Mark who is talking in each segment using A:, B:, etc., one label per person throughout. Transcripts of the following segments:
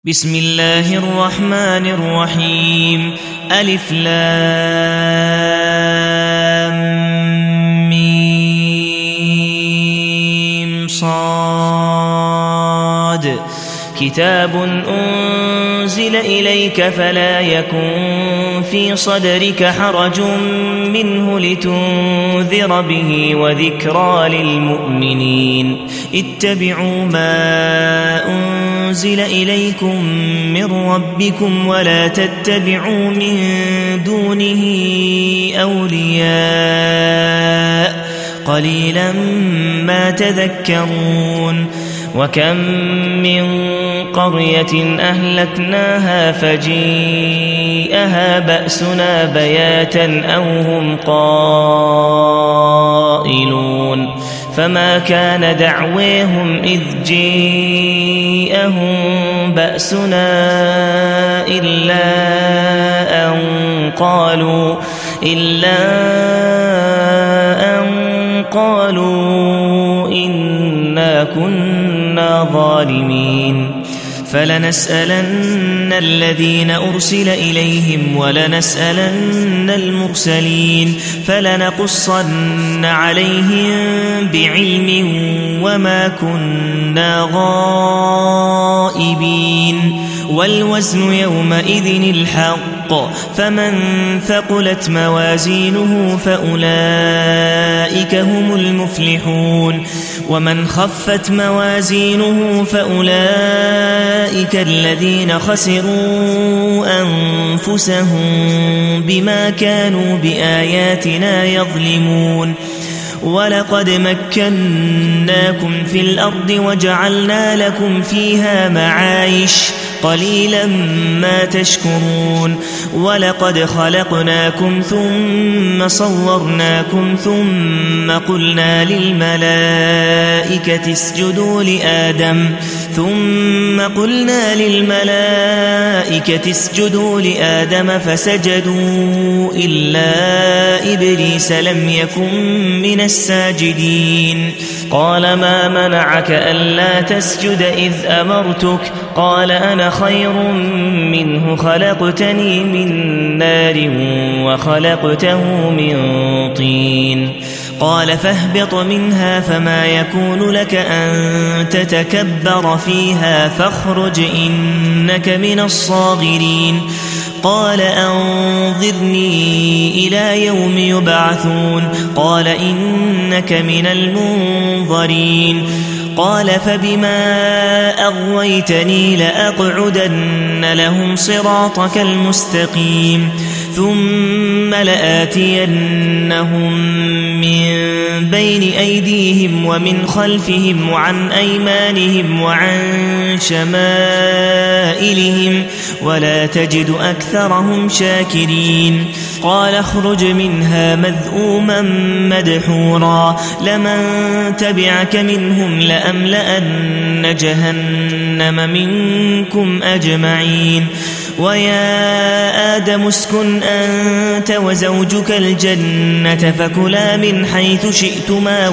A: بسم الله الرحمن الرحيم ألف لام ميم صاد كتاب أنزل إليك فلا يكن في صدرك حرج منه لتنذر به وذكرى للمؤمنين اتبعوا ما أنزل إليكم من ربكم ولا تتبعوا من دونه أولياء قليلا ما تذكرون وكم من قرية أهلكناها فجيءها بأسنا بياتا أو هم قائلون فما كان دعويهم إذ جيءهم بأسنا إلا أن قالوا إنا كنا ظالمين فلنسألن الذين أرسل إليهم ولنسألن المرسلين فلنقصن عليهم بعلم وما كنا غائبين والوزن يومئذ الحق فمن ثقلت موازينه فأولئك هم المفلحون ومن خفت موازينه فأولئك الذين خسروا أنفسهم بما كانوا بآياتنا يظلمون ولقد مكناكم في الأرض وجعلنا لكم فيها معايش قليلا ما تشكرون ولقد خلقناكم ثم صورناكم ثم قلنا للملائكة اسجدوا لآدم فسجدوا إلا إبليس لم يكن من الساجدين قال ما منعك ألا تسجد إذ أمرتك قال أنا خير منه خلقتني من نار وخلقته من طين قال فاهبط منها فما يكون لك أن تتكبر فيها فاخرج إنك من الصاغرين قال أنظرني إلى يوم يبعثون قال إنك من المنظرين قال فبما أغويتني لأقعدن لهم صراطك المستقيم ثم لآتينهم من بين أيديهم ومن خلفهم وعن أيمانهم وعن شمائلهم ولا تجد أكثرهم شاكرين قال اخرج منها مذءوما مدحورا لمن تبعك منهم لأملأن جهنم منكم أجمعين ويا آدم اسكن أنت وزوجك الجنة فكلا من حيث شئتما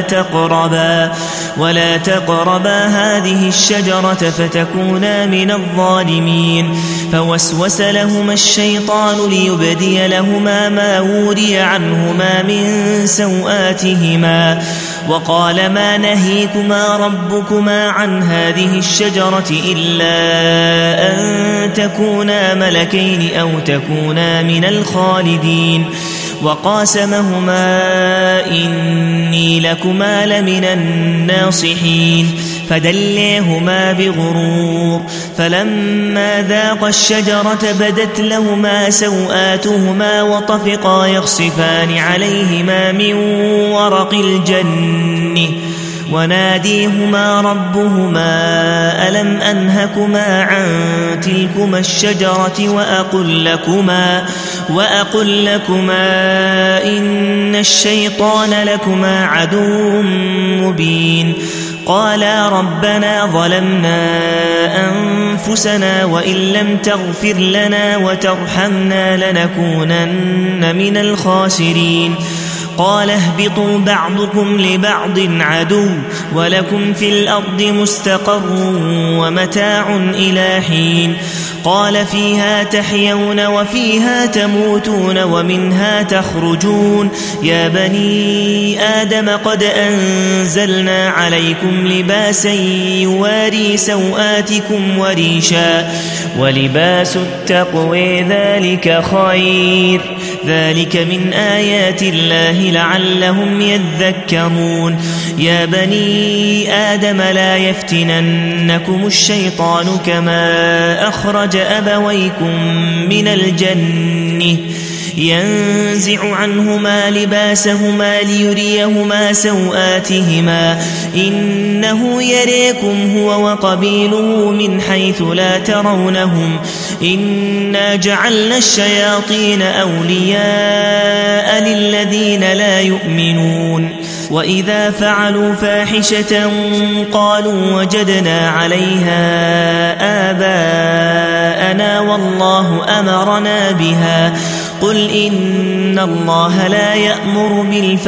A: ولا تقربا هذه الشجرة فتكونا من الظالمين فوسوس لهما الشيطان ليبدي لهما ما وري عنهما من سوآتهما وقال ما نهيكما ربكما عن هذه الشجرة إلا أن تكونا ملكين أو تكونا من الخالدين وقاسمهما إني لكما لمن الناصحين فدليهما بغرور فلما ذاقا الشجرة بدت لهما سوآتهما وطفقا يخصفان عليهما من ورق الجنة وناديهما ربهما ألم أنهكما عن تلكما الشجرة وأقل لكما إن الشيطان لكما عدو مبين قالا ربنا ظلمنا أنفسنا وإن لم تغفر لنا وترحمنا لنكونن من الخاسرين قال اهبطوا بعضكم لبعض عدو ولكم في الأرض مستقر ومتاع إلى حين قال فيها تحيون وفيها تموتون ومنها تخرجون يا بني آدم قد أنزلنا عليكم لباسا يواري سوآتكم وريشا ولباس التقوى ذلك خير ذلك من آيات الله لعلهم يذكرون يا بني آدم لا يفتننكم الشيطان كما أخرج أبويكم من الجنة ينزع عنهما لباسهما ليريهما سوآتهما إنه يريكم هو وقبيله من حيث لا ترونهم إنا جعلنا الشياطين أولياء للذين لا يؤمنون وإذا فعلوا فاحشة قالوا وجدنا عليها آباءنا والله أمرنا بها قل إن الله لا يأمر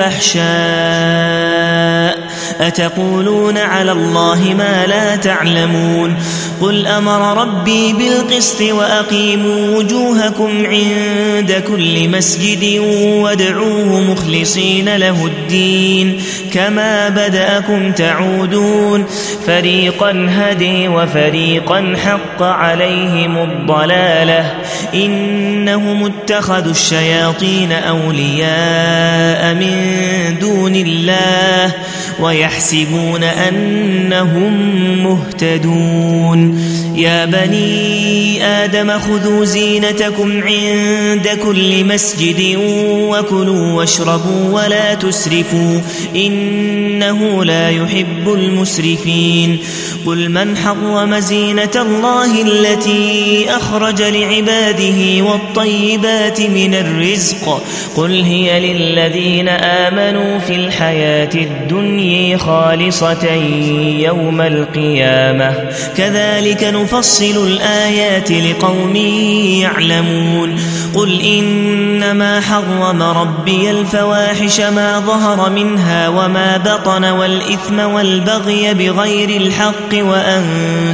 A: بالفحشاء أتقولون على الله ما لا تعلمون قل أمر ربي بالقسط وأقيموا وجوهكم عند كل مسجد وادعوه مخلصين له الدين كما بدأكم تعودون فريقا هدي وفريقا حق عليهم الضلالة إنهم اتخذوا الشياطين أولياء من دون الله ويحسبون أنهم مهتدون يا بني آدم خذوا زينتكم عند كل مسجد وكلوا واشربوا ولا تسرفوا إنه لا يحب المسرفين قل من حرم زينة الله التي أخرج لعباده والطيبات من الرزق قل هي للذين آمنوا في الحياة الدنيا خالصة يوم القيامة كذلك نفصل الآيات لقوم يعلمون قل إنما حرم ربي الفواحش ما ظهر منها وما بطن والإثم والبغي بغير الحق وأن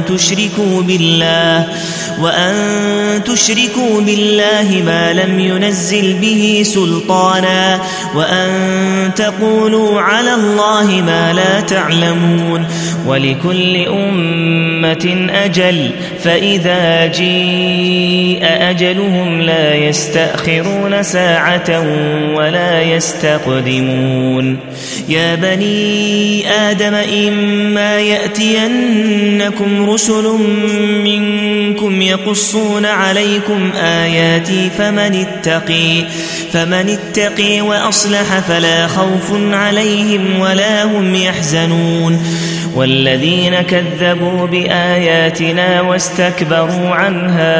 A: تشركوا بالله ما لم ينزل به سلطانا وأن تقولوا على الله ما لا تعلمون ولكل أمة أجل فإذا جيء أجلهم لا يستأخرون ساعة ولا يستقدمون يا بني آدم إما يأتينكم رسل منكم يقصون عليكم آياتي فمن اتقي وأصلح فلا خوف عليهم ولا هم يحزنون والذين كذبوا بآياتنا واستكبروا عنها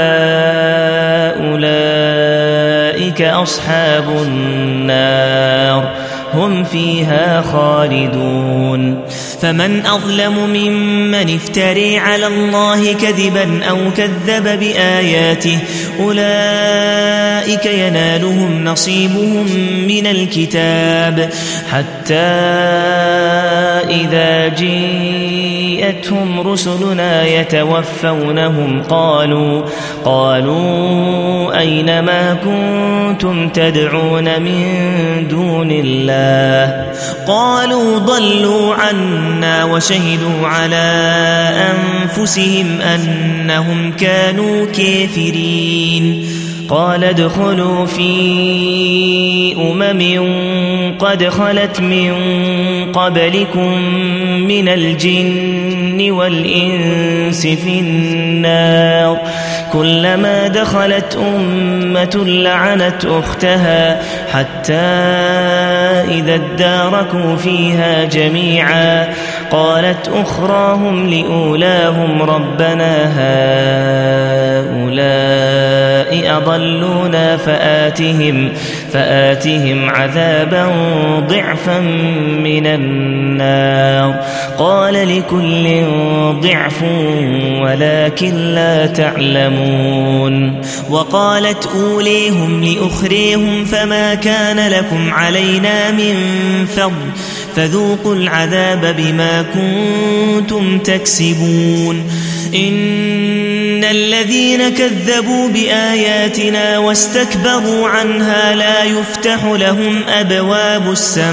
A: أولئك أصحاب النار هم فيها خالدون فمن أظلم ممن افتري على الله كذبا أو كذب بآياته أولئك ينالهم نصيبهم من الكتاب حتى إذا جاءتهم رسلنا يتوفونهم قالوا أين ما كنتم تدعون من دون الله قالوا ضلوا عنا وشهدوا على أنفسهم أنهم كانوا كافرين قال ادخلوا في قد خلت من قبلكم من الجن والإنس في النار كلما دخلت أمة لعنت أختها حتى إذا اداركوا فيها جميعا قالت أخراهم لأولاهم ربنا هؤلاء أضلونا فآتهم عذابا ضعفا من النار قال لكل ضعف ولكن لا تعلمون وقالت أوليهم لأخريهم فما كان لكم علينا من فضل فذوقوا العذاب بما كنتم تكسبون إن الذين كذبوا بآياتنا واستكبروا عنها لا يفتح لهم أبواب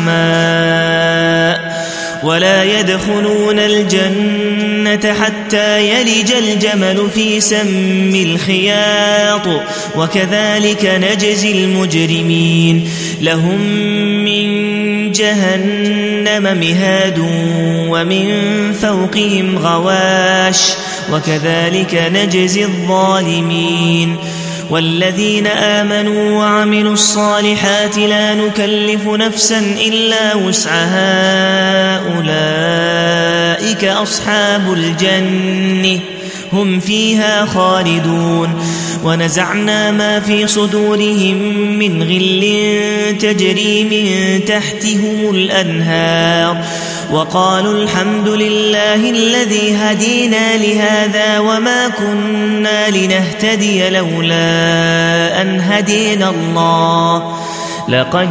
A: السماء ولا يدخلون الجنة حتى يلج الجمل في سم الخياط وكذلك نجزي المجرمين لهم من جهنم مهاد ومن فوقهم غواش وكذلك نجزي الظالمين والذين آمنوا وعملوا الصالحات لا نكلف نفسا إلا وسعها أولئك أصحاب الجنة هم فيها خالدون ونزعنا ما في صدورهم من غل تجري من تحتهم الأنهار وقالوا الحمد لله الذي هدينا لهذا وما كنا لنهتدي لولا أن هدينا الله لقد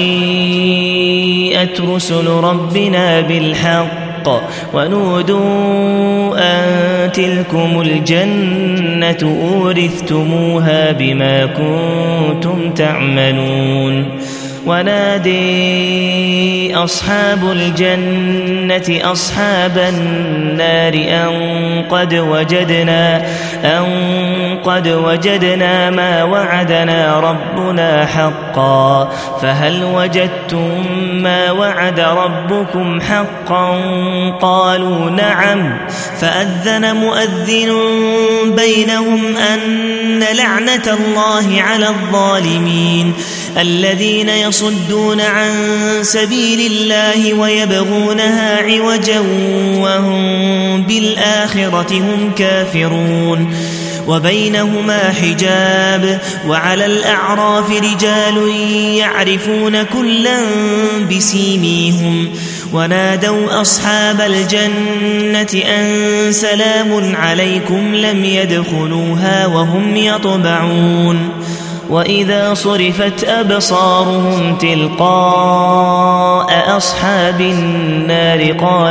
A: جاءت رسل ربنا بالحق ونودوا أن تلكم الجنة أورثتموها بما كنتم تعملون ونادي أصحاب الجنة أصحاب النار أن قد وجدنا ما وعدنا ربنا حقا فهل وجدتم ما وعد ربكم حقا قالوا نعم فأذن مؤذن بينهم أن لعنة الله على الظالمين الذين يصدون عن سبيل الله ويبغونها عوجا وهم بالآخرة هم كافرون وبينهما حجاب وعلى الأعراف رجال يعرفون كلا بسيميهم ونادوا أصحاب الجنة أن سلام عليكم لم يدخلوها وهم يطمعون وإذا صرفت أبصارهم تلقاء أصحاب النار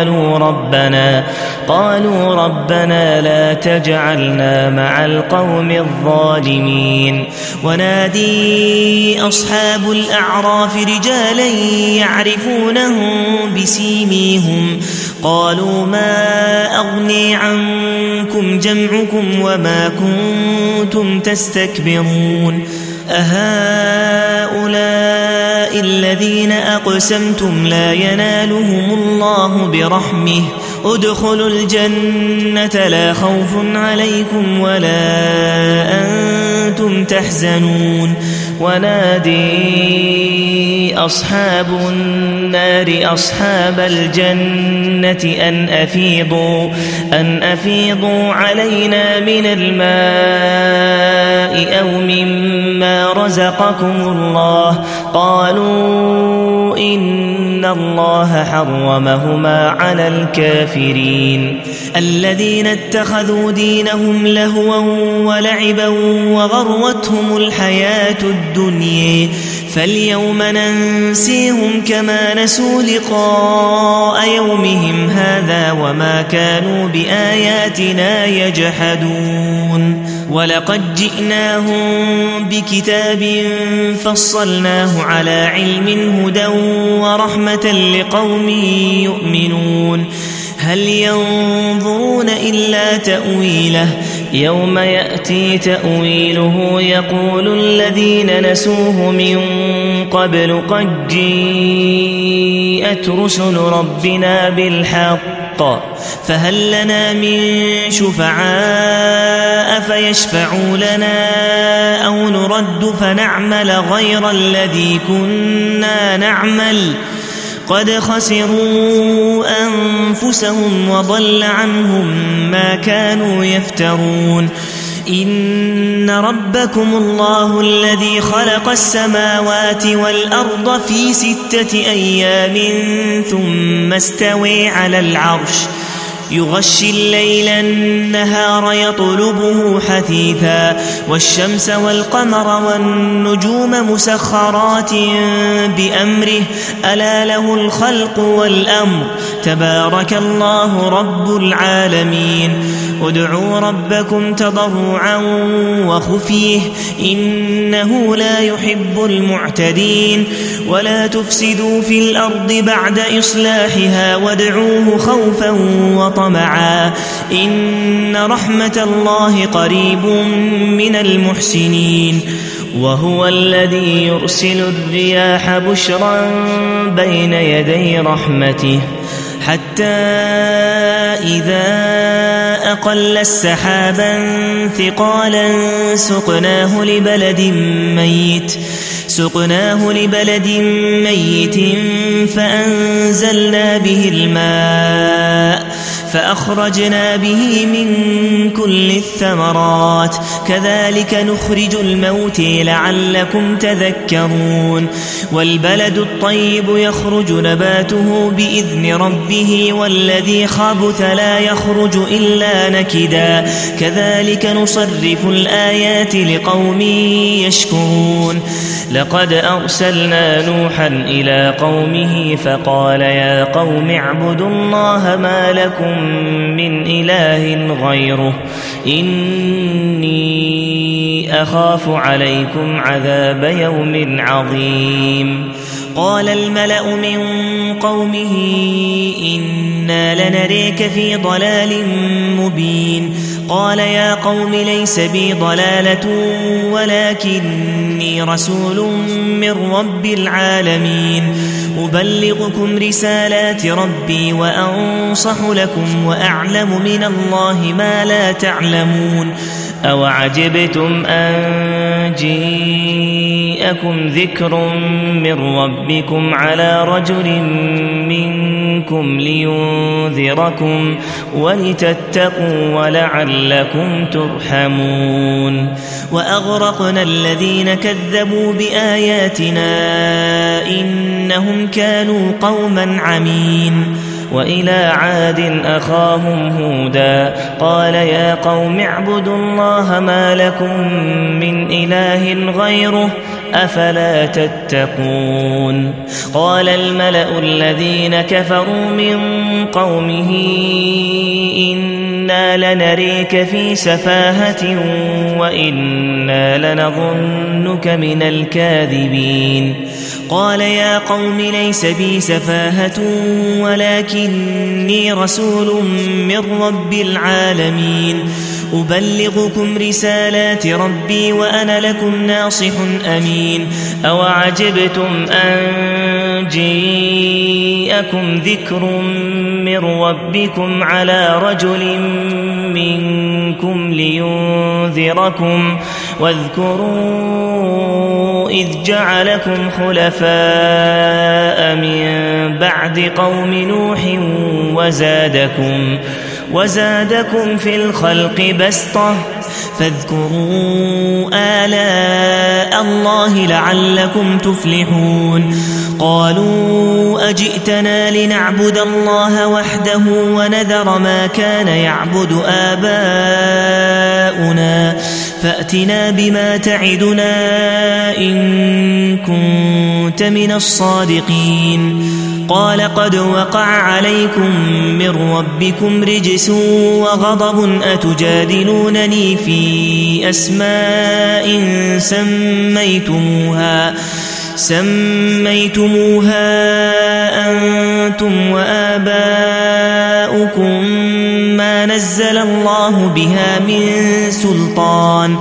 A: قالوا ربنا لا تجعلنا مع القوم الظالمين ونادي أصحاب الأعراف رجالا يعرفونهم بسيميهم قالوا ما أغني عنكم جمعكم وما كنتم تستكبرون أهؤلاء الذين أقسمتم لا ينالهم الله برحمه ادخلوا الجنة لا خوف عليكم ولا أنتم تحزنون ونادي أصحاب النار أصحاب الجنة أن أفيضوا علينا من الماء أو مما رزقكم الله قالوا إن الله حرمهما على الكافرين الذين اتخذوا دينهم لهوا ولعبا وغرتهم الحياة الدنيا فاليوم ننسيهم كما نسوا لقاء يومهم هذا وما كانوا بآياتنا يجحدون ولقد جئناهم بكتاب فصلناه على علم هدى ورحمة لقوم يؤمنون هل ينظرون إلا تأويله يوم يأتي تأويله يقول الذين نسوه من قبل قد جاءت رسل ربنا بالحق فهل لنا من شفعاء فيشفعوا لنا أو نرد فنعمل غير الذي كنا نعمل قد خسروا أنفسهم وضل عنهم ما كانوا يفترون إن ربكم الله الذي خلق السماوات والأرض في 6 أيام ثم استوى على العرش يغشي الليل النهار يطلبه حثيثا والشمس والقمر والنجوم مسخرات بأمره ألا له الخلق والأمر تبارك الله رب العالمين ادعوا ربكم تضرعا وخفيه إنه لا يحب المعتدين ولا تفسدوا في الأرض بعد إصلاحها وادعوه خوفا وطمعا إن رحمة الله قريب من المحسنين وهو الذي يرسل الرياح بشرا بين يدي رحمته حتى إذا أقل السحابا ثقالا سقناه لبلد ميت فأنزلنا به الماء فأخرجنا به من كل الثمرات كذلك نخرج الموت لعلكم تذكرون والبلد الطيب يخرج نباته بإذن ربه والذي خبث لا يخرج إلا نكدا كذلك نصرف الآيات لقوم يشكرون لقد أرسلنا نوحا إلى قومه فقال يا قوم اعبدوا الله ما لكم من إله غيره إني أخاف عليكم عذاب يوم عظيم قال الملأ من قومه إنا لنريك في ضلال مبين قال يا قوم ليس بي ضلالة ولكني رسول من رب العالمين أبلغكم رسالات ربي وأنصح لكم وأعلم من الله ما لا تعلمون أوعجبتم أن جاءكم ذكر من ربكم على رجل منكم لينذركم ولتتقوا ولعلكم ترحمون وأغرقنا الذين كذبوا بآياتنا إنهم كانوا قوما عمين وإلى عاد أخاهم هودا قال يا قوم اعبدوا الله ما لكم من إله غيره أفلا تتقون قال الملأ الذين كفروا من قومه إنا لنريك في سفاهة وإنا لنظنك من الكاذبين قال يا قوم ليس بي سفاهة ولكني رسول من رب العالمين أبلغكم رسالات ربي وأنا لكم ناصح أمين أوعجبتم أن جاءكم ذكر من ربكم على رجل منكم لينذركم واذكروا إذ جعلكم خلفاء من بعد قوم نوح وزادكم في الخلق بسطة فاذكروا آلاء الله لعلكم تفلحون قالوا أجئتنا لنعبد الله وحده ونذر ما كان يعبد آباؤنا فأتنا بما تعدنا إن كنت من الصادقين قال قد وقع عليكم من ربكم رجس وغضب أتجادلونني في أسماء سميتموها أنتم وآباؤكم ما نزل الله بها من سلطان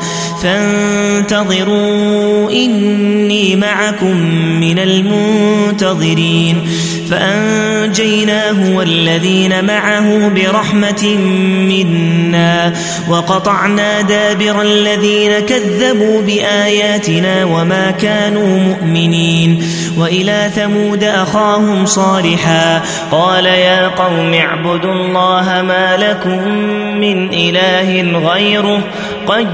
A: فانتظروا إني معكم من المنتظرين فأنجيناه والذين معه برحمة منا وقطعنا دابر الذين كذبوا بآياتنا وما كانوا مؤمنين وإلى ثمود أخاهم صالحا قال يا قوم اعبدوا الله ما لكم من إله غيره قد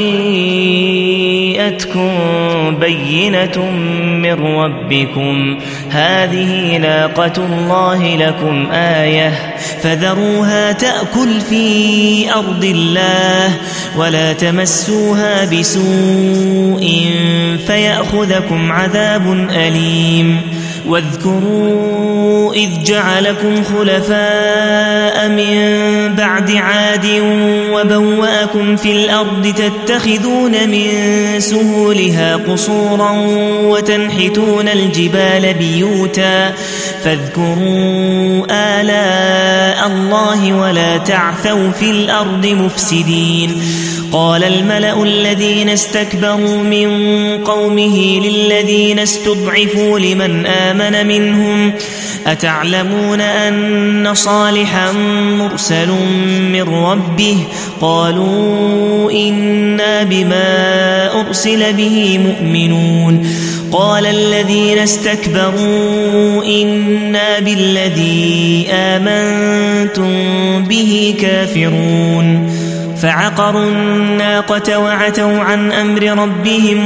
A: جاءتكم بينة من ربكم هذه ناقة الله لكم آية فذروها تأكل في أرض الله ولا تمسوها بسوء فيأخذكم عذاب أليم واذكروا إذ جعلكم خلفاء من بعد عاد وبوأكم في الأرض تتخذون من سهولها قصورا وتنحتون الجبال بيوتا فاذكروا آلاء الله ولا تعثوا في الأرض مفسدين قال الملأ الذين استكبروا من قومه للذين استضعفوا لمن آمن منهم أتعلمون أن صالحا مرسل من ربه قالوا إنا بما أرسل به مؤمنون قال الذين استكبروا إنا بالذي آمنتم به كافرون فعقروا الناقة وعتوا عن أمر ربهم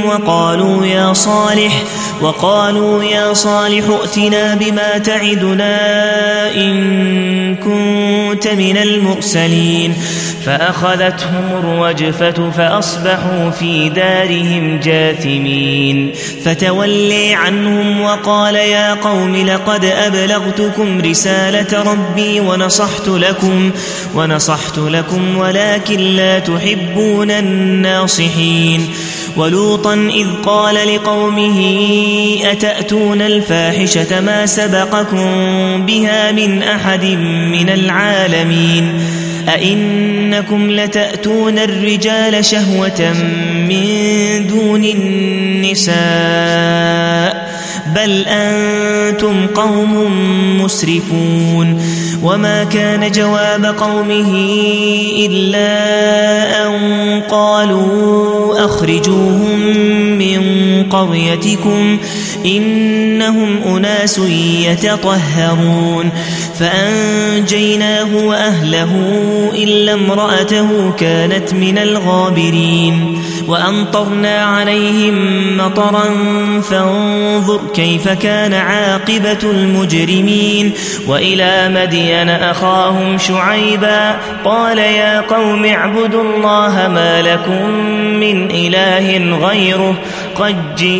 A: وقالوا يا صالح ائتنا بما تعدنا إن كنت من المرسلين فأخذتهم الرجفة فأصبحوا في دارهم جاثمين فتولي عنهم وقال يا قوم لقد أبلغتكم رسالة ربي ونصحت لكم ولكن لا تحبون الناصحين ولوطا إذ قال لقومه أتأتون الفاحشة ما سبقكم بها من أحد من العالمين أئنكم لتأتون الرجال شهوة من دون النساء بل أنتم قوم مسرفون وما كان جواب قومه إلا أن قالوا أخرجوهم من قريتكم إنهم أناس يتطهرون فأنجيناه وأهله إلا امرأته كانت من الغابرين وأمطرنا عليهم مطرا فانظر كيف كان عاقبة المجرمين وإلى مدين أخاهم شعيبا قال يا قوم اعبدوا الله ما لكم من إله غيره قد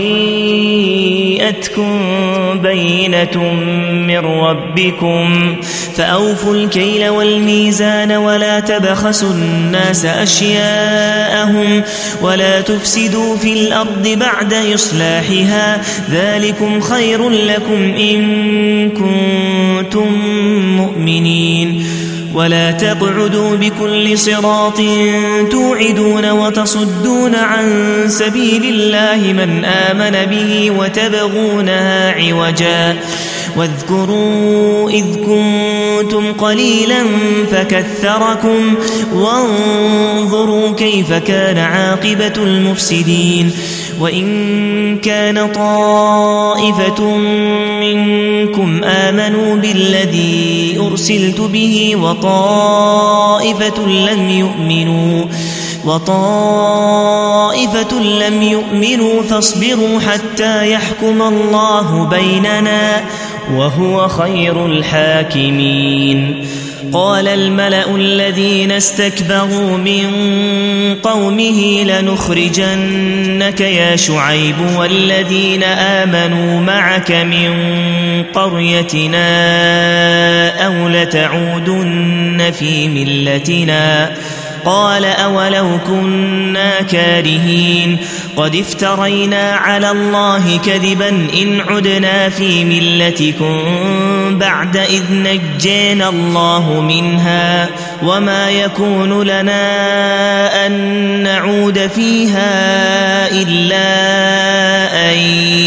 A: جاءتكم بينة من ربكم فأوفوا الكيل والميزان ولا تبخسوا الناس أشياءهم ولا تفسدوا في الأرض بعد إصلاحها ذلكم خير لكم إن كنتم مؤمنين ولا تقعدوا بكل صراط توعدون وتصدون عن سبيل الله من آمن به وتبغونها عوجا واذكروا إذ كنتم قليلا فكثركم وانظروا كيف كان عاقبة المفسدين وإن كان طائفة منكم آمنوا بالذي أرسلت به وطائفة لم يؤمنوا فاصبروا حتى يحكم الله بيننا وهو خير الحاكمين قال الملأ الذين استكبروا من قومه لنخرجنك يا شعيب والذين آمنوا معك من قريتنا أو لتعودن في ملتنا قال أولو كنا كارهين قد افترينا على الله كذبا إن عدنا في ملتكم بعد إذ نجينا الله منها وما يكون لنا أن نعود فيها إلا أن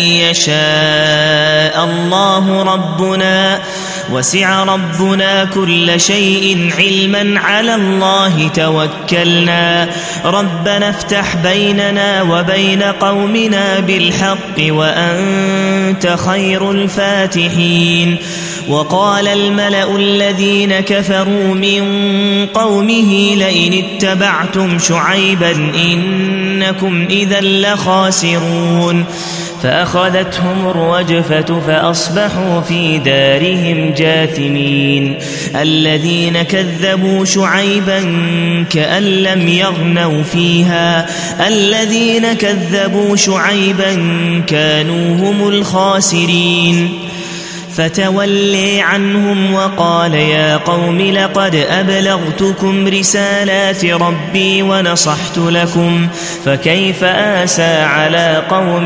A: يشاء الله ربنا وسع ربنا كل شيء علما على الله توكلنا ربنا افتح بيننا وبين قومنا بالحق وأنت خير الفاتحين وقال الملأ الذين كفروا من قومه لئن اتبعتم شعيبا إنكم إذا لخاسرون فأخذتهم الرجفة فأصبحوا في دارهم جاثمين الذين كذبوا شعيبا كأن لم يغنوا فيها الذين كذبوا شعيبا كانوا هم الخاسرين فتولي عنهم وقال يا قوم لقد أبلغتكم رسالات ربي ونصحت لكم فكيف آسى على قوم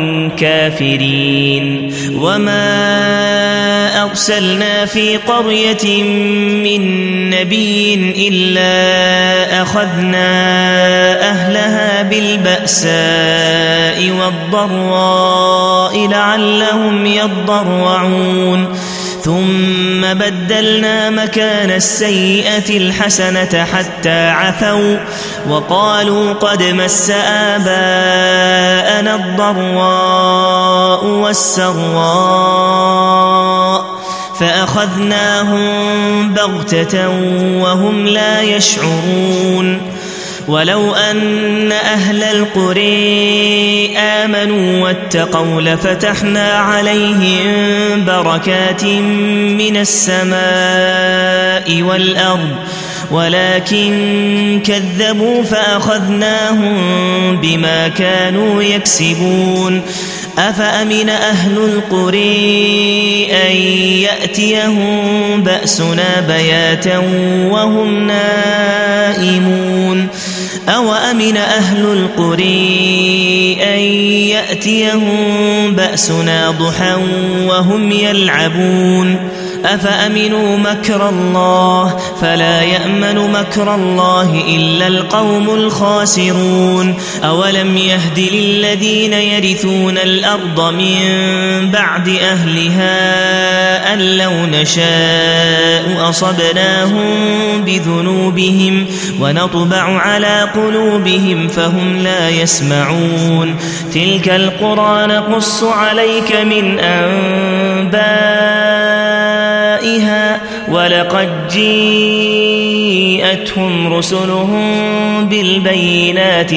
A: كافرين وما أرسلنا في قرية من نبي إلا أخذنا أهلها بالبأساء والضراء لعلهم يضرعون ثم بدلنا مكان السيئة الحسنة حتى عفوا وقالوا قد مس آباءنا الضراء والسراء فأخذناهم بغتة وهم لا يشعرون ولو أن أهل القرى آمنوا واتقوا لفتحنا عليهم بركات من السماء والأرض ولكن كذبوا فأخذناهم بما كانوا يكسبون أفأمن أهل القرى أن يأتيهم بأسنا بياتا وهم نائمون أوأمن أهل القرى أن يأتيهم بأسنا ضحى وهم يلعبون أفأمنوا مكر الله فلا يأمن مكر الله إلا القوم الخاسرون أولم يهد للذين يرثون الأرض من بعد أهلها أن لو نشاء أصبناهم بذنوبهم ونطبع على قلوبهم فهم لا يسمعون تلك القرى نقص عليك من أنبائها ولقد جيءتهم رسلهم بالبينات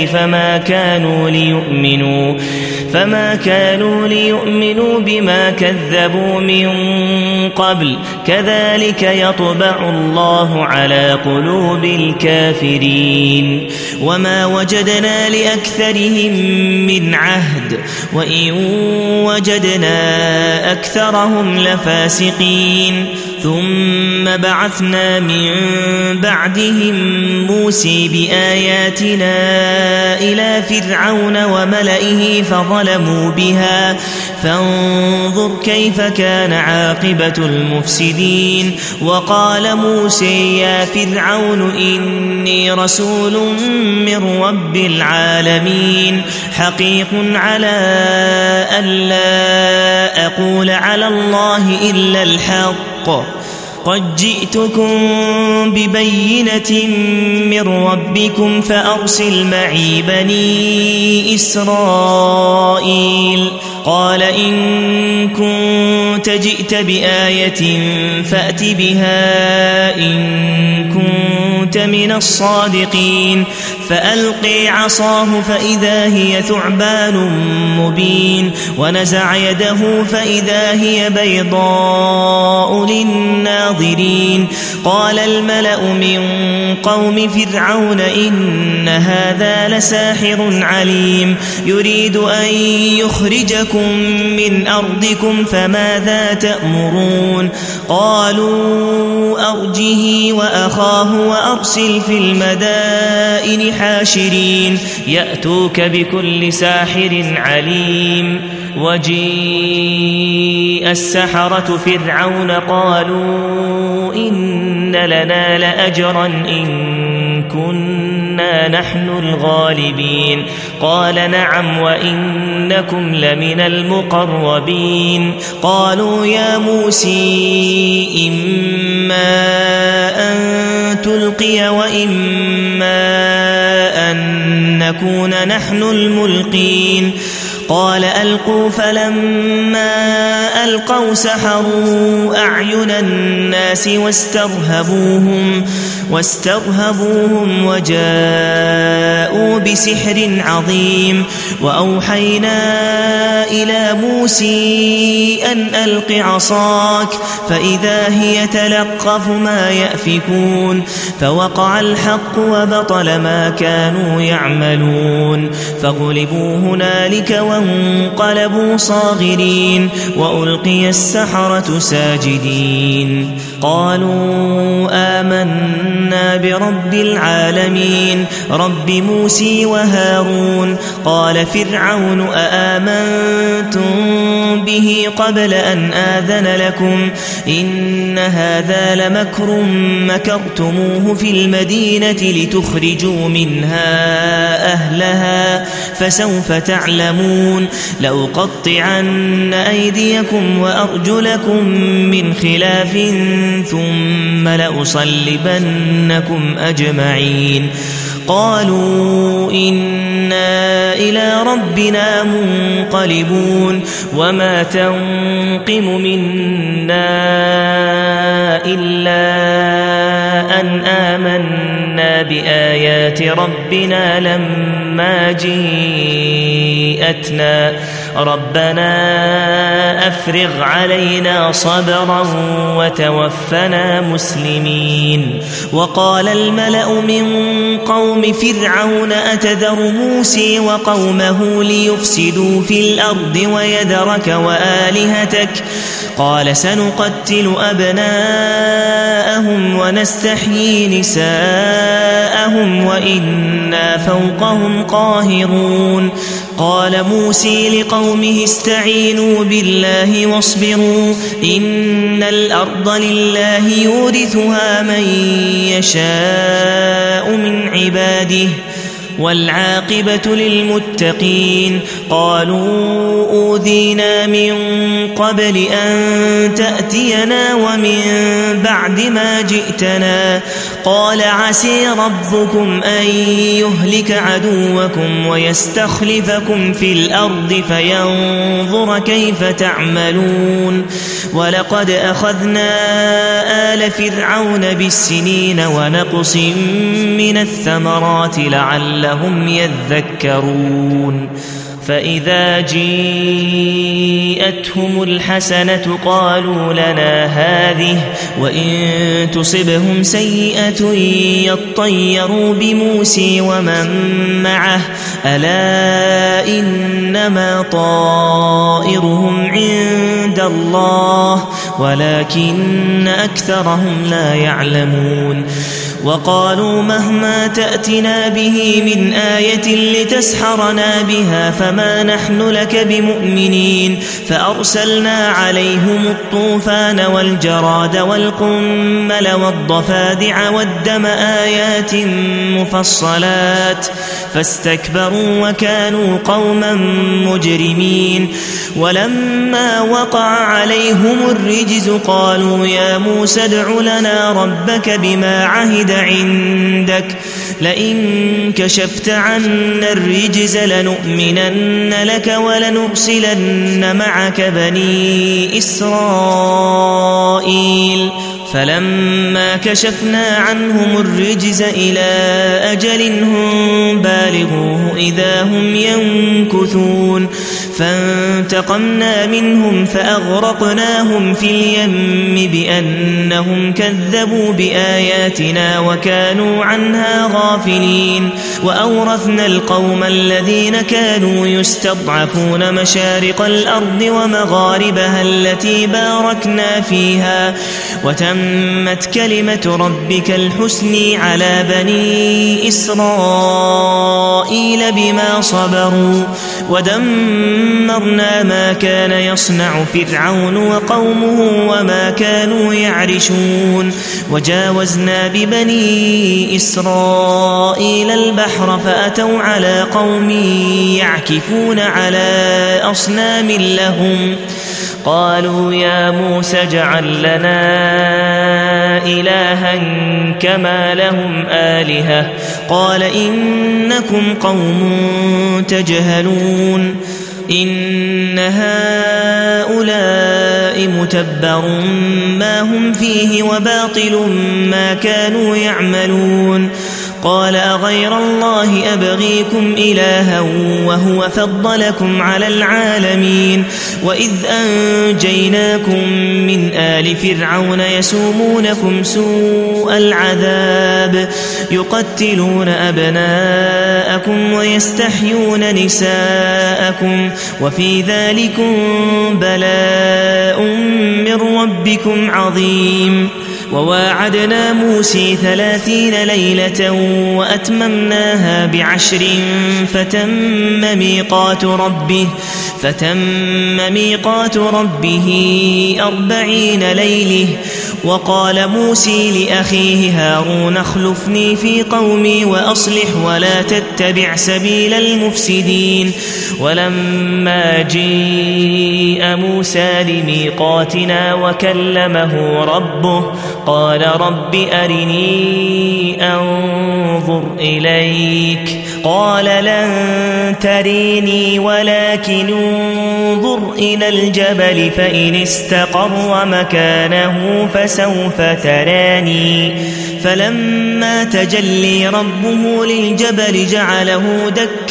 A: فما كانوا ليؤمنوا بما كذبوا من قبل كذلك يطبع الله على قلوب الكافرين وما وجدنا لأكثرهم من عهد وإن وجدنا أكثرهم لفاسقين ثم بعثنا من بعدهم موسى بآياتنا إلى فرعون وملئه فظلموا بها فانظر كيف كان عاقبة المفسدين وقال موسى يا فرعون إني رسول من رب العالمين حقيق على ألا أقول على الله إلا الحق قد جئتكم ببينة من ربكم فأرسل معي بني إسرائيل قال إن كنت جئت بآية فأت بها إن كنت من الصادقين فألقي عصاه فإذا هي ثعبان مبين ونزع يده فإذا هي بيضاء للناظرين قال الملأ من قوم فرعون إن هذا لساحر عليم يريد أن يخرجكم من أرضكم فماذا تأمرون قالوا أرجه وأخاه وأرسل في المدائن حاشرين يأتوك بكل ساحر عليم وجيء السحرة فرعون قالوا إن لنا لأجرا إن كنا نحن الغالبين قال نعم وإنكم لمن المقربين قالوا يا موسى إما أن تلقي وإما أن نكون نحن الملقين قال ألقوا فلما ألقوا سحروا أعين الناس واسترهبوهم وجاءوا بسحر عظيم وأوحينا إلى موسى أن ألق عصاك فإذا هي تلقف ما يأفكون فوقع الحق وبطل ما كانوا يعملون فغلبوا هنالك وانقلبوا صاغرين وألقي السحرة ساجدين قالوا آمنا برب العالمين رب موسى وهارون قال فرعون أآمنتم به قبل أن آذن لكم إن هذا لمكر مكرتموه في المدينة لتخرجوا منها أهلها فسوف تعلمون لأقطعن أيديكم وأرجلكم من خلاف ثم لأصلبنكم أجمعين قالوا إنا إلى ربنا منقلبون وما تنقم منا إلا أن آمنا بآيات ربنا لما جيءتنا ربنا أفرغ علينا صبرا وتوفنا مسلمين وقال الملأ من قوم فرعون أتذر موسى وقومه ليفسدوا في الأرض ويذرك وآلهتك قال سنقتل أبناءهم ونستحيي نساءهم وإنا فوقهم قاهرون قال موسى لقومه استعينوا بالله واصبروا إن الأرض لله يورثها من يشاء من عباده والعاقبة للمتقين قالوا أوذينا من قبل أن تأتينا ومن بعد ما جئتنا قال عسى ربكم أن يهلك عدوكم ويستخلفكم في الأرض فينظر كيف تعملون ولقد أخذنا آل فرعون بالسنين ونقص من الثمرات لعلهم يذكرون فإذا جيءتهم الحسنة قالوا لنا هذه وإن تصبهم سيئة يطيروا بموسى ومن معه ألا إنما طائرهم عند الله ولكن أكثرهم لا يعلمون وقالوا مهما تأتنا به من آية لتسحرنا بها فما نحن لك بمؤمنين فأرسلنا عليهم الطوفان والجراد والقمل والضفادع والدم آيات مفصلات فاستكبروا وكانوا قوما مجرمين ولما وقع عليهم الرجز قالوا يا موسى ادع لنا ربك بما عهد عندك لئن كشفت عنا الرجز لنؤمنن لك ولنرسلن معك بني إسرائيل فلما كشفنا عنهم الرجز إلى أجل هم بالغوه إذا هم ينكثون فانتقمنا منهم فأغرقناهم في اليم بأنهم كذبوا بآياتنا وكانوا عنها غافلين وأورثنا القوم الذين كانوا يستضعفون مشارق الأرض ومغاربها التي باركنا فيها وتمت كلمة ربك الحسن على بني إسرائيل بما صبروا ودمرنا ما كان يصنع فرعون وقومه وما كانوا يعرشون وجاوزنا ببني إسرائيل البحر فأتوا على قوم يعكفون على أصنام لهم قالوا يا موسى اجعل لنا إلها كما لهم آلهة قال إنكم قوم تجهلون إن هؤلاء متبر ما هم فيه وباطل ما كانوا يعملون قال أغير الله أبغيكم إلها وهو فضلكم على العالمين وإذ أنجيناكم من آل فرعون يسومونكم سوء العذاب يقتلون أبناءكم ويستحيون نساءكم وفي ذلكم بلاء من ربكم عظيم وواعدنا موسى 30 ليلة وأتممناها ب10 فتم ميقات ربه 40 ليلة وقال موسى لأخيه هارون اخلفني في قومي وأصلح ولا تتبع سبيل المفسدين ولما جيء موسى لميقاتنا وكلمه ربه قال رب أرني أنظر إليك قال لن تريني ولكن انظر إلى الجبل فإن استقر مكانه فسوف تراني فلما تجلي ربه للجبل جعله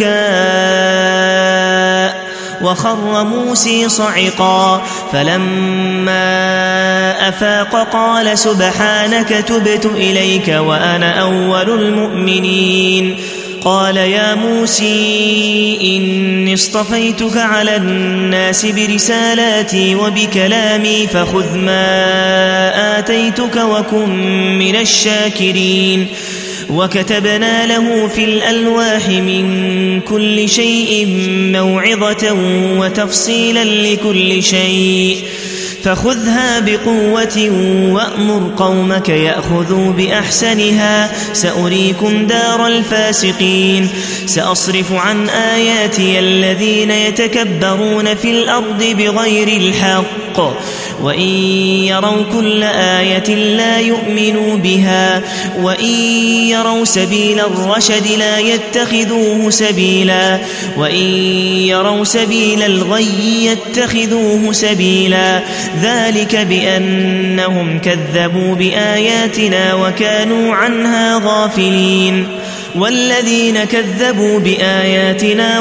A: دكاء وخر موسى صعقا فلما أفاق قال سبحانك تبت إليك وأنا أول المؤمنين قال يا موسى إني اصطفيتك على الناس برسالاتي وبكلامي فخذ ما آتيتك وكن من الشاكرين وكتبنا له في الألواح من كل شيء موعظة وتفصيلا لكل شيء فخذها بقوة وأمر قومك يأخذوا بأحسنها سأريكم دار الفاسقين سأصرف عن آياتي الذين يتكبرون في الأرض بغير الحق وإن يروا كل آية لا يؤمنوا بها وإن يروا سبيل الرشد لا يتخذوه سبيلا وإن يروا سبيل الغي يتخذوه سبيلا ذلك بأنهم كذبوا بآياتنا وكانوا عنها غافلين والذين كذبوا بآياتنا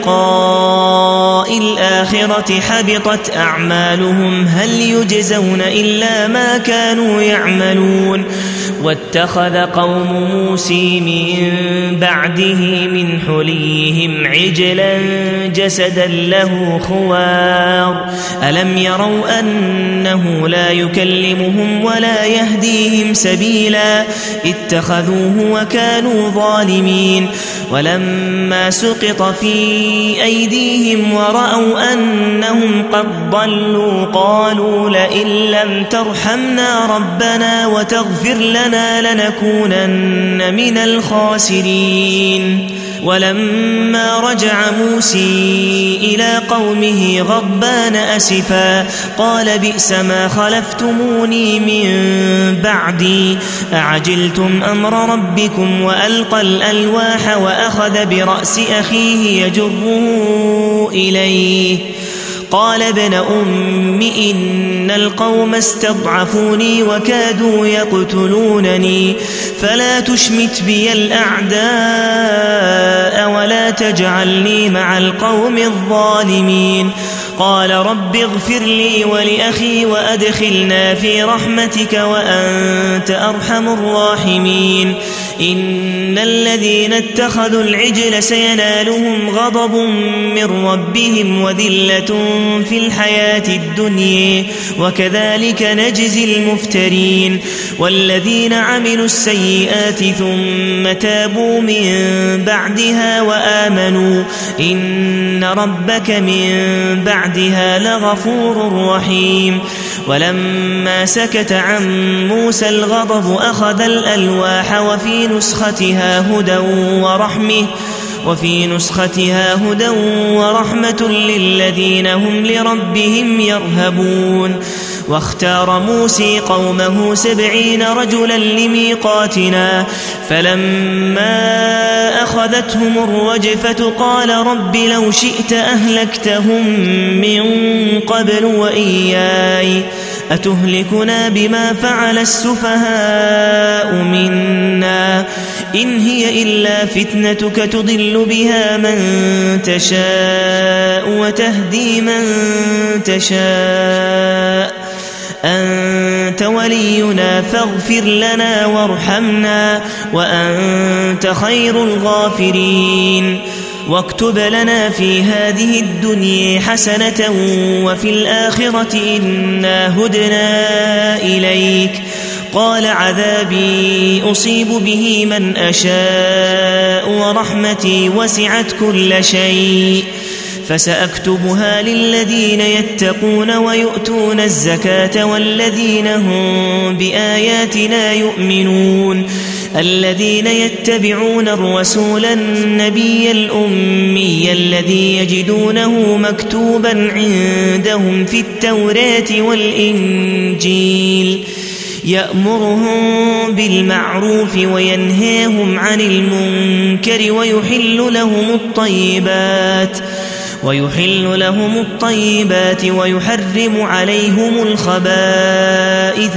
A: ولقاء الآخرة حبطت أعمالهم هل يجزون إلا ما كانوا يعملون واتخذ قوم موسى من بعده من حليهم عجلا جسدا له خوار ألم يروا أنه لا يكلمهم ولا يهديهم سبيلا اتخذوه وكانوا ظالمين ولما سقط في أيديهم ورأوا أنهم قد ضلوا قالوا لئن لم ترحمنا ربنا وتغفر لنا لنكونن من الخاسرين ولما رجع موسى إلى قومه غضبان أسفا قال بئس ما خلفتموني من بعدي أعجلتم أمر ربكم وألقى الألواح وأخذ برأس أخيه يجره إليه قال ابن أم إن القوم استضعفوني وكادوا يقتلونني فلا تشمت بي الأعداء ولا تجعلني مع القوم الظالمين قال رب اغفر لي ولأخي وأدخلنا في رحمتك وأنت أرحم الراحمين إن الذين اتخذوا العجل سينالهم غضب من ربهم وذلة في الحياة الدنيا وكذلك نجزي المفترين والذين عملوا السيئات ثم تابوا من بعدها وآمنوا إن ربك من بعدها لغفور رحيم ولما سكت عن موسى الغضب أخذ الألواح وفي نسختها هدى ورحمة للذين هم لربهم يرهبون واختار موسى قومه 70 رجلا لميقاتنا فلما أخذتهم الرجفة قال رب لو شئت أهلكتهم من قبل وإياي أتهلكنا بما فعل السفهاء منا إن هي إلا فتنتك تضل بها من تشاء وتهدي من تشاء أنت ولينا فاغفر لنا وارحمنا وأنت خير الغافرين واكتب لنا في هذه الدنيا حسنة وفي الآخرة إنا هدنا إليك قال عذابي أصيب به من أشاء ورحمتي وسعت كل شيء فسأكتبها للذين يتقون ويؤتون الزكاة والذين هم بآياتنا يؤمنون الذين يتبعون الرسول النبي الأمي الذي يجدونه مكتوبا عندهم في التوراة والإنجيل يأمرهم بالمعروف وينهاهم عن المنكر ويحل لهم الطيبات ويحرم عليهم الخبائث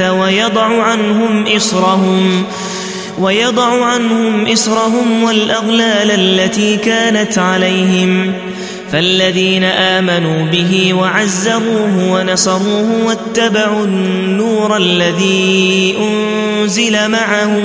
A: ويضع عنهم إصرهم والأغلال التي كانت عليهم فالذين آمنوا به وعزروه ونصروه واتبعوا النور الذي أنزل معه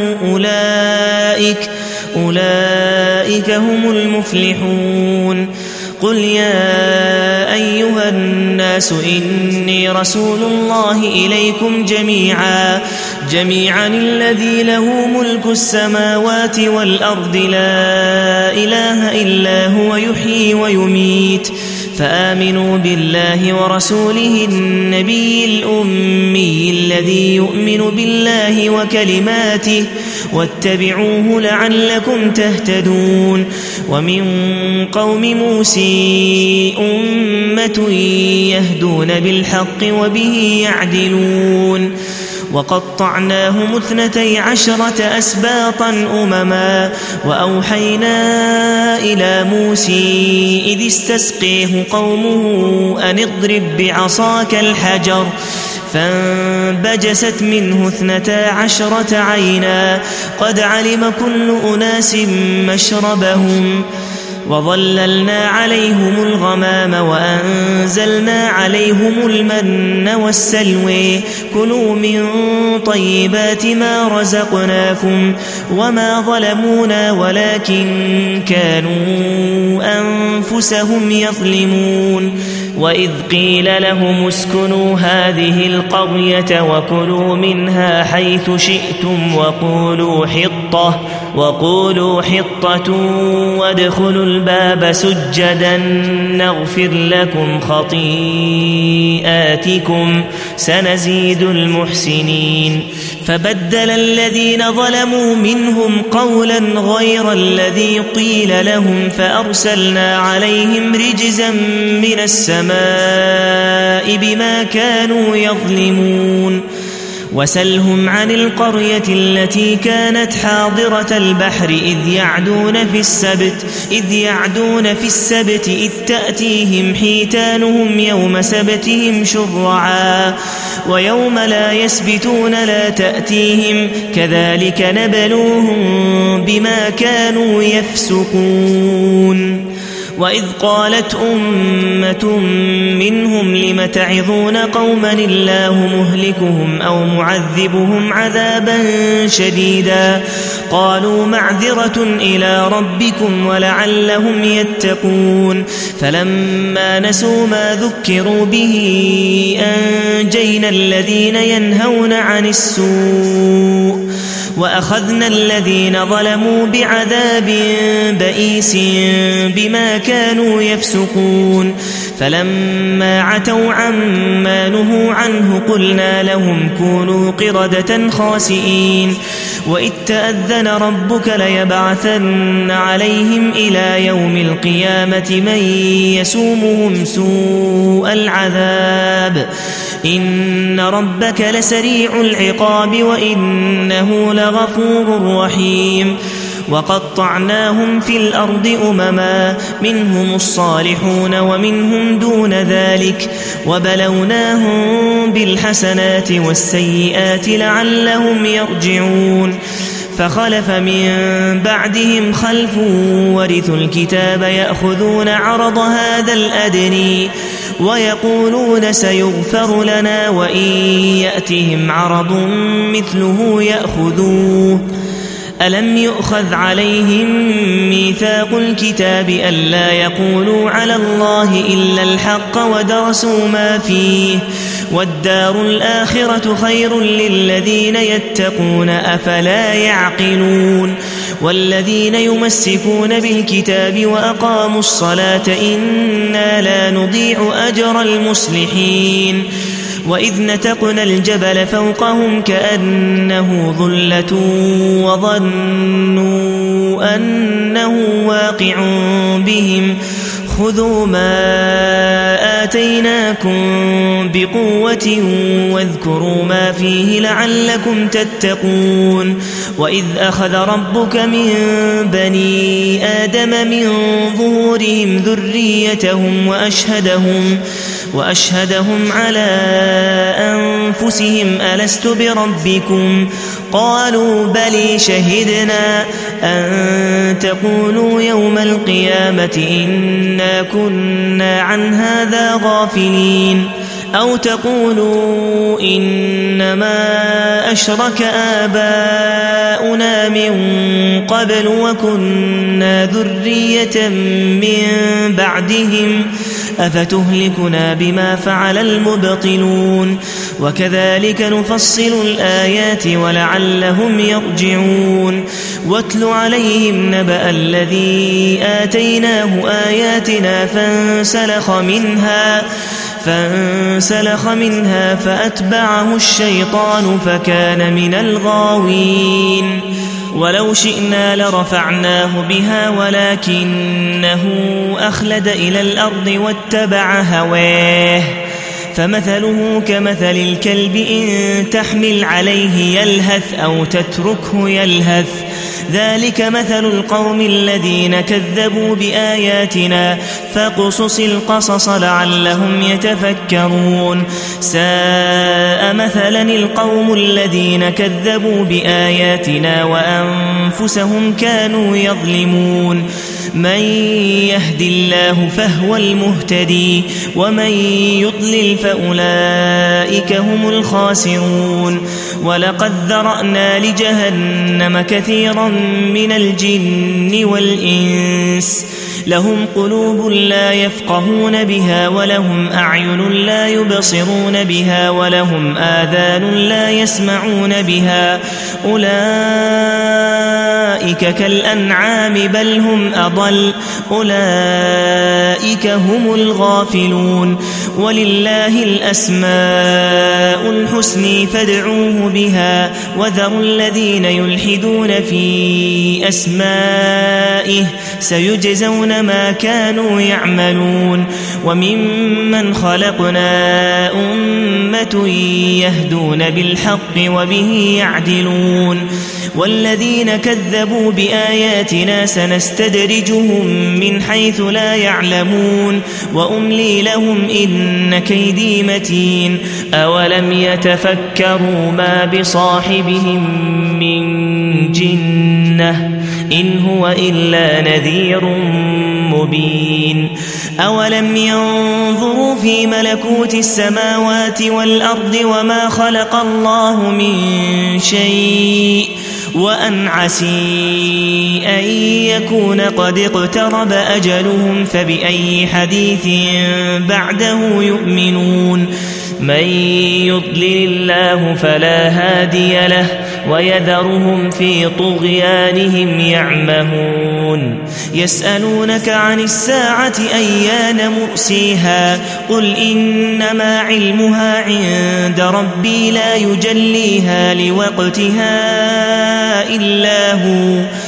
A: أولئك هم المفلحون قل يا أيها الناس إني رسول الله إليكم جميعا الذي له ملك السماوات والأرض لا إله إلا هو يحيي ويميت فآمنوا بالله ورسوله النبي الأمي الذي يؤمن بالله وكلماته واتبعوه لعلكم تهتدون ومن قوم موسى أمة يهدون بالحق وبه يعدلون وقطعناهم 12 أسباطا أمما وأوحينا إلى موسى إذ استسقيه قومه أن اضرب بعصاك الحجر فانبجست منه 12 عينا قد علم كل أناس مشربهم وظللنا عليهم الغمام وأنزلنا عليهم المن والسلوى كلوا من طيبات ما رزقناكم وما ظلمونا ولكن كانوا أنفسهم يظلمون وإذ قيل لهم اسكنوا هذه القرية وكلوا منها حيث شئتم وقولوا حطة وادخلوا الباب سجدا نغفر لكم خطيئاتكم سنزيد المحسنين فبدل الذين ظلموا منهم قولا غير الذي قيل لهم فأرسلنا عليهم رجزا من السماء بما كانوا يظلمون وسلهم عن القرية التي كانت حاضرة البحر إذ يعدون في السبت إذ تأتيهم حيتانهم يوم سبتهم شرعا ويوم لا يسبتون لا تأتيهم كذلك نبلوهم بما كانوا يفسقون وإذ قالت أمة منهم لم تعظون قوما الله مهلكهم أو معذبهم عذابا شديدا قالوا معذرة إلى ربكم ولعلهم يتقون فلما نسوا ما ذكروا به أنجينا الذين ينهون عن السوء وأخذنا الذين ظلموا بعذاب بئيس بما كانوا يفسقون فلما عتوا عما نهوا عنه قلنا لهم كونوا قردة خاسئين وإذ تأذن ربك ليبعثن عليهم إلى يوم القيامة من يسومهم سوء العذاب إن ربك لسريع العقاب وإنه لغفور رحيم وقطعناهم في الأرض أمما منهم الصالحون ومنهم دون ذلك وبلوناهم بالحسنات والسيئات لعلهم يرجعون فخلف من بعدهم خلف ورثوا الكتاب يأخذون عرض هذا الأدني ويقولون سيغفر لنا وإن يأتهم عرض مثله يأخذوه ألم يؤخذ عليهم ميثاق الكتاب ألا يقولوا على الله إلا الحق ودرسوا ما فيه والدار الآخرة خير للذين يتقون أفلا يعقلون والذين يمسكون بالكتاب وأقاموا الصلاة إنا لا نضيع أجر المصلحين وإذ نتقنا الجبل فوقهم كأنه ظلة وظنوا أنه واقع بهم خذوا ما آتيناكم بقوة واذكروا ما فيه لعلكم تتقون وإذ أخذ ربك من بني آدم من ظهورهم ذريتهم وأشهدهم على أنفسهم ألست بربكم قالوا بلي شهدنا أن تقولوا يوم القيامة إنا كنا عن هذا غافلين أو تقولوا إنما أشرك آباؤنا من قبل وكنا ذرية من بعدهم أفتهلكنا بما فعل المبطلون وكذلك نفصل الآيات ولعلهم يرجعون واتل عليهم نبأ الذي آتيناه آياتنا فانسلخ منها فأتبعه الشيطان فكان من الغاوين ولو شئنا لرفعناه بها ولكنه أخلد إلى الأرض واتبع هواه فمثله كمثل الكلب إن تحمل عليه يلهث أو تتركه يلهث ذلك مثل القوم الذين كذبوا بآياتنا فاقصص القصص لعلهم يتفكرون ساء مثلا القوم الذين كذبوا بآياتنا وأنفسهم كانوا يظلمون من يهد الله فهو المهتدي ومن يضلل فأولئك هم الخاسرون ولقد ذرأنا لجهنم كثيرا من الجن والإنس لهم قلوب لا يفقهون بها ولهم أعين لا يبصرون بها ولهم آذان لا يسمعون بها أولئك كالأنعام بل هم أضل أولئك هم الغافلون ولله الأسماء الحسنى فادعوه بها وذروا الذين يلحدون في أسمائه سيجزون ما كانوا يعملون وممن خلقنا أمة يهدون بالحق وبه يعدلون والذين كذبوا بآياتنا سنستدرجهم من حيث لا يعلمون وأملي لهم إن كيدي متين أولم يتفكروا ما بصاحبهم من جنة إن هو إلا نذير مبين أولم ينظروا في ملكوت السماوات والأرض وما خلق الله من شيء وأن عسي أن يكون قد اقترب أجلهم فبأي حديث بعده يؤمنون من يضلل الله فلا هادي له ويذرهم في طغيانهم يعمهون يسألونك عن الساعة أيان مرسيها قل إنما علمها عند ربي لا يجليها لوقتها إلا هو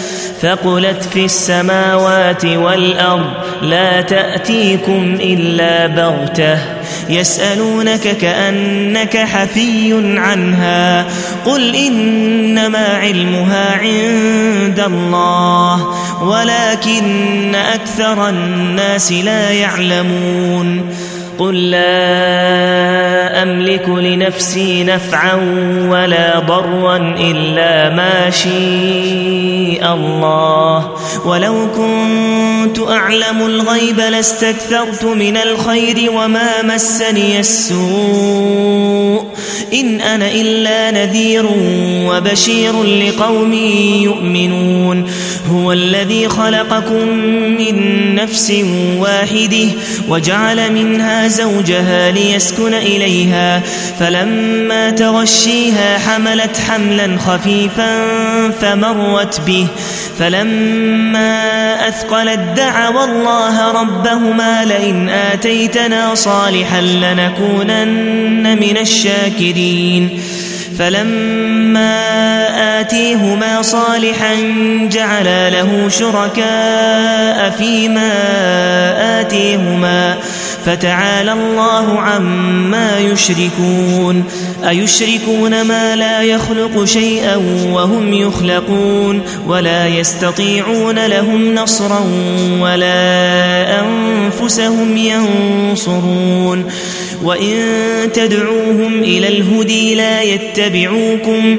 A: ثقلت في السماوات والأرض لا تأتيكم إلا بغتة يسألونك كأنك حفي عنها قل إنما علمها عند الله ولكن أكثر الناس لا يعلمون قل لا أملك لنفسي نفعا ولا ضرا إلا ما شاء الله ولو كنت أعلم الغيب لاستكثرت من الخير وما مسني السوء إن أنا إلا نذير وبشير لقوم يؤمنون هو الذي خلقكم من نفس واحدة وجعل منها زوجها ليسكن إليها فلما تغشيها حملت حملا خفيفا فمرت به فلما أثقلت دعوا الله ربهما لئن آتيتنا صالحا لنكونن من الشاكرين فلما آتيهما صالحا جعلا له شركاء فيما آتيهما فتعالى الله عما يشركون أيشركون ما لا يخلق شيئا وهم يخلقون ولا يستطيعون لهم نصرا ولا أنفسهم ينصرون وإن تدعوهم إلى الهدي لا يتبعوكم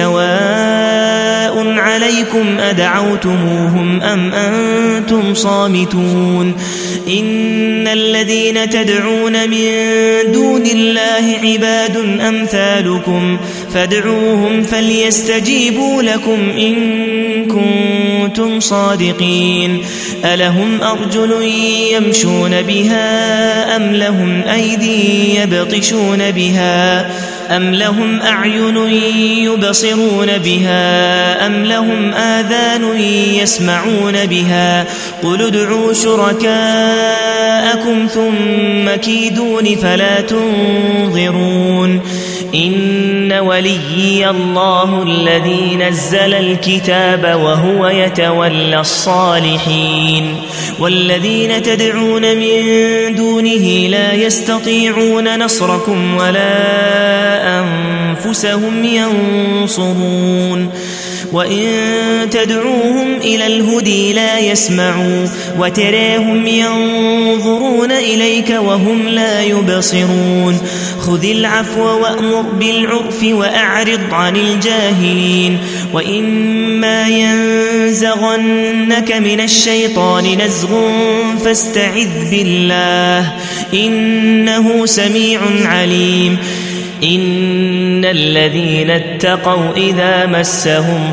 A: سواء عليكم أدعوتموهم أم أنتم صامتون إن الذين تدعون من دون الله عباد أمثالكم فادعوهم فليستجيبوا لكم إن كنتم صادقين ألهم أرجل يمشون بها أم لهم أيدي يبطشون بها أم لهم أعين يبصرون بها أم لهم آذان يسمعون بها قل ادعوا شركاءكم ثم كيدون فلا تنظرون إن وليي الله الذي نزل الكتاب وهو يتولى الصالحين والذين تدعون من دونه لا يستطيعون نصركم ولا أنفسهم ينصرون وإن تدعوهم إلى الهدي لا يسمعوا وتراهم ينظرون إليك وهم لا يبصرون خذ العفو وأمر بالعرف وأعرض عن الجاهلين وإما ينزغنك من الشيطان نزغ فاستعذ بالله إنه سميع عليم إن الذين اتقوا إذا مسهم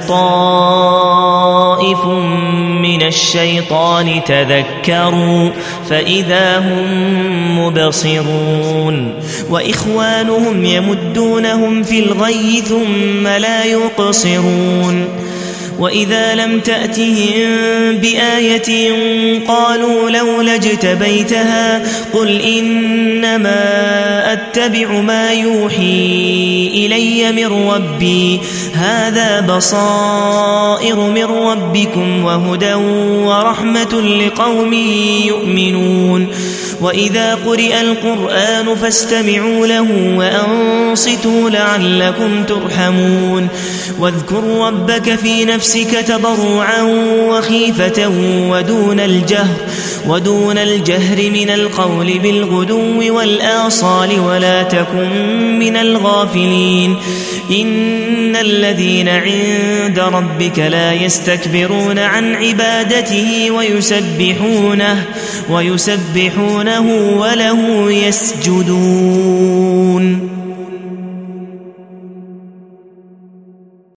A: طائف من الشيطان تذكروا فإذا هم مبصرون وإخوانهم يمدونهم في الغي ثم لا يقصرون وإذا لم تأتهم بآية قالوا لولا اجتبيتها قل إنما أتبع ما يوحي إلي من ربي هذا بصائر من ربكم وهدى ورحمة لقوم يؤمنون وإذا قرئ القرآن فاستمعوا له وأنصتوا لعلكم ترحمون واذكر ربك في نفسك تضرعا وخيفة ودون الجهر من القول بالغدو والآصال ولا تكن من الغافلين إن الذين عند ربك لا يستكبرون عن عبادته ويسبحونه وله يسجدون